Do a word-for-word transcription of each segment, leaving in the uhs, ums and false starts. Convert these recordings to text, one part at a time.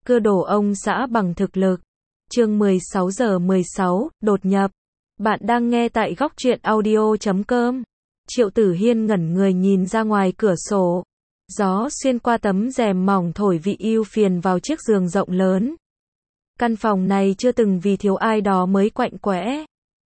Cưa đổ ông xã bằng thực lực. Chương mười sáu giờ mười sáu, đột nhập. Bạn đang nghe tại góc truyện audio chấm com. Triệu Tử Hiên ngẩn người nhìn ra ngoài cửa sổ. Gió xuyên qua tấm rèm mỏng thổi vị ưu phiền vào chiếc giường rộng lớn. Căn phòng này chưa từng vì thiếu ai đó mới quạnh quẽ.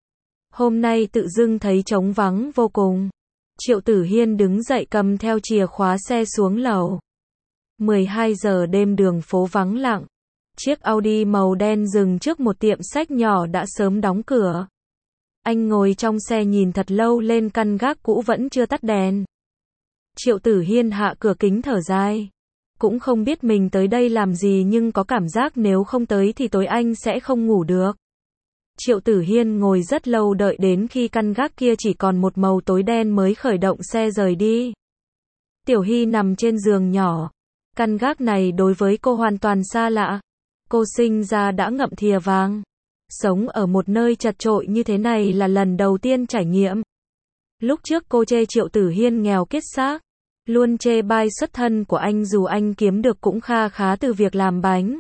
Hôm nay tự dưng thấy trống vắng vô cùng. Triệu Tử Hiên đứng dậy cầm theo chìa khóa xe xuống lầu. mười hai giờ đêm đường phố vắng lặng. Chiếc Audi màu đen dừng trước một tiệm sách nhỏ đã sớm đóng cửa. Anh ngồi trong xe nhìn thật lâu lên căn gác cũ vẫn chưa tắt đèn. Triệu Tử Hiên hạ cửa kính thở dài. Cũng không biết mình tới đây làm gì nhưng có cảm giác nếu không tới thì tối anh sẽ không ngủ được. Triệu Tử Hiên ngồi rất lâu đợi đến khi căn gác kia chỉ còn một màu tối đen mới khởi động xe rời đi. Tiểu Hy nằm trên giường nhỏ. Căn gác này đối với cô hoàn toàn xa lạ. Cô sinh ra đã ngậm thìa vàng. Sống ở một nơi chật chội như thế này là lần đầu tiên trải nghiệm. Lúc trước cô chê Triệu Tử Hiên nghèo kiết xác. Luôn chê bai xuất thân của anh dù anh kiếm được cũng kha khá từ việc làm bánh.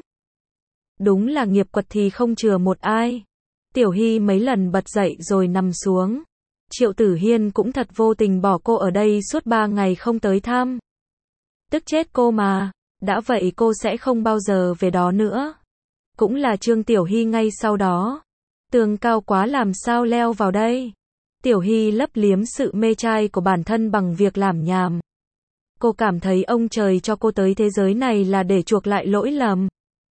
Đúng là nghiệp quật thì không chừa một ai. Tiểu Hy mấy lần bật dậy rồi nằm xuống. Triệu Tử Hiên cũng thật vô tình bỏ cô ở đây suốt ba ngày không tới thăm. Tức chết cô mà, đã vậy cô sẽ không bao giờ về đó nữa. Cũng là Trương Tiểu Hy ngay sau đó. Tường cao quá làm sao leo vào đây. Tiểu Hy lấp liếm sự mê trai của bản thân bằng việc làm nhảm. Cô cảm thấy ông trời cho cô tới thế giới này là để chuộc lại lỗi lầm.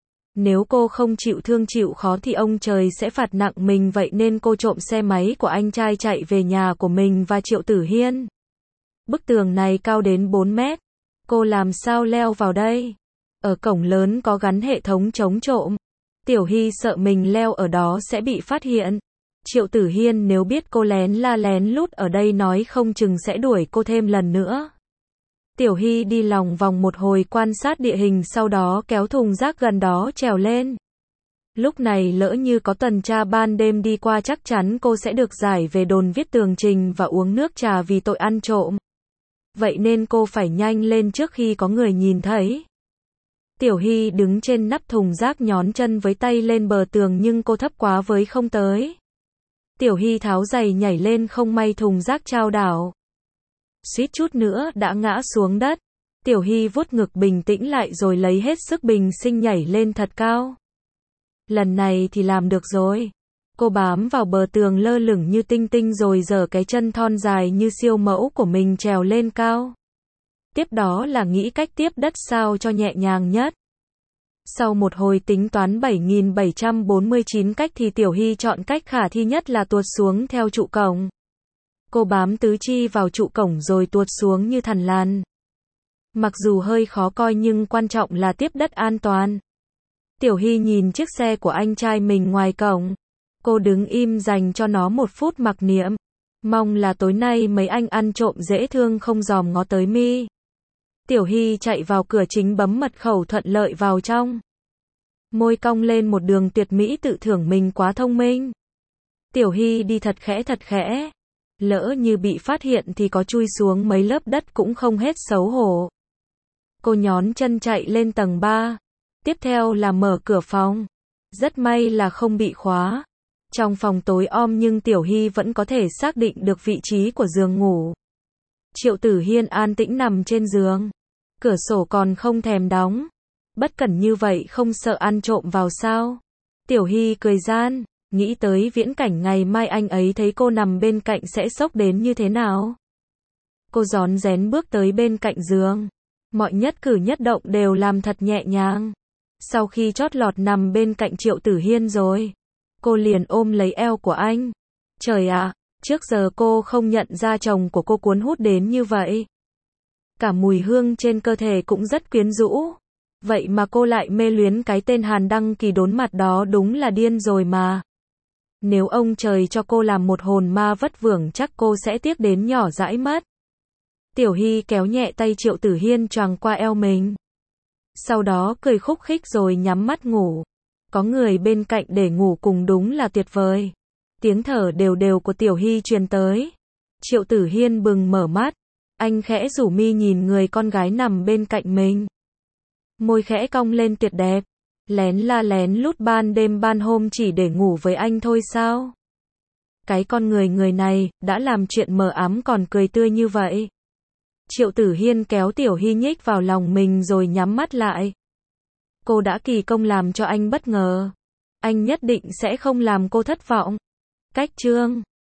Nếu cô không chịu thương chịu khó thì ông trời sẽ phạt nặng mình, vậy nên cô trộm xe máy của anh trai chạy về nhà của mình và Triệu Tử Hiên. Bức tường này cao đến bốn mét. Cô làm sao leo vào đây? Ở cổng lớn có gắn hệ thống chống trộm. Tiểu Hy sợ mình leo ở đó sẽ bị phát hiện. Triệu Tử Hiên nếu biết cô lén la lén lút ở đây nói không chừng sẽ đuổi cô thêm lần nữa. Tiểu Hy đi lòng vòng một hồi quan sát địa hình, sau đó kéo thùng rác gần đó trèo lên. Lúc này lỡ như có tuần tra ban đêm đi qua chắc chắn cô sẽ được giải về đồn viết tường trình và uống nước trà vì tội ăn trộm. Vậy nên cô phải nhanh lên trước khi có người nhìn thấy. Tiểu Hy đứng trên nắp thùng rác nhón chân với tay lên bờ tường nhưng cô thấp quá với không tới. Tiểu Hy tháo giày nhảy lên, không may thùng rác chao đảo. Suýt chút nữa đã ngã xuống đất. Tiểu Hy vuốt ngực bình tĩnh lại rồi lấy hết sức bình sinh nhảy lên thật cao. Lần này thì làm được rồi. Cô bám vào bờ tường lơ lửng như tinh tinh rồi giở cái chân thon dài như siêu mẫu của mình trèo lên cao. Tiếp đó là nghĩ cách tiếp đất sao cho nhẹ nhàng nhất. Sau một hồi tính toán bảy nghìn bảy trăm bốn mươi chín cách thì Tiểu Hy chọn cách khả thi nhất là tuột xuống theo trụ cổng. Cô bám tứ chi vào trụ cổng rồi tuột xuống như thằn lằn. Mặc dù hơi khó coi nhưng quan trọng là tiếp đất an toàn. Tiểu Hy nhìn chiếc xe của anh trai mình ngoài cổng. Cô đứng im dành cho nó một phút mặc niệm. Mong là tối nay mấy anh ăn trộm dễ thương không dòm ngó tới mi. Tiểu Hy chạy vào cửa chính bấm mật khẩu thuận lợi vào trong. Môi cong lên một đường tuyệt mỹ, tự thưởng mình quá thông minh. Tiểu Hy đi thật khẽ thật khẽ. Lỡ như bị phát hiện thì có chui xuống mấy lớp đất cũng không hết xấu hổ. Cô nhón chân chạy lên tầng ba. Tiếp theo là mở cửa phòng. Rất may là không bị khóa. Trong phòng tối om nhưng Tiểu Hy vẫn có thể xác định được vị trí của giường ngủ. Triệu Tử Hiên an tĩnh nằm trên giường. Cửa sổ còn không thèm đóng. Bất cẩn như vậy không sợ ăn trộm vào sao? Tiểu Hy cười gian, nghĩ tới viễn cảnh ngày mai anh ấy thấy cô nằm bên cạnh sẽ sốc đến như thế nào. Cô rón rén bước tới bên cạnh giường. Mọi nhất cử nhất động đều làm thật nhẹ nhàng. Sau khi chót lọt nằm bên cạnh Triệu Tử Hiên rồi, cô liền ôm lấy eo của anh. Trời ạ, trước giờ cô không nhận ra chồng của cô cuốn hút đến như vậy. Cả mùi hương trên cơ thể cũng rất quyến rũ. Vậy mà cô lại mê luyến cái tên Hàn Đăng Kỳ đốn mặt đó, đúng là điên rồi mà. Nếu ông trời cho cô làm một hồn ma vất vưởng chắc cô sẽ tiếc đến nhỏ dãi mất. Tiểu Hy kéo nhẹ tay Triệu Tử Hiên choàng qua eo mình. Sau đó cười khúc khích rồi nhắm mắt ngủ. Có người bên cạnh để ngủ cùng đúng là tuyệt vời. Tiếng thở đều đều của Tiểu Hy truyền tới. Triệu Tử Hiên bừng mở mắt. Anh khẽ rủ mi nhìn người con gái nằm bên cạnh mình. Môi khẽ cong lên tuyệt đẹp. Lén la lén lút ban đêm ban hôm chỉ để ngủ với anh thôi sao? Cái con người người này, đã làm chuyện mờ ám còn cười tươi như vậy. Triệu Tử Hiên kéo Tiểu Hy nhích vào lòng mình rồi nhắm mắt lại. Cô đã kỳ công làm cho anh bất ngờ. Anh nhất định sẽ không làm cô thất vọng. Cách chương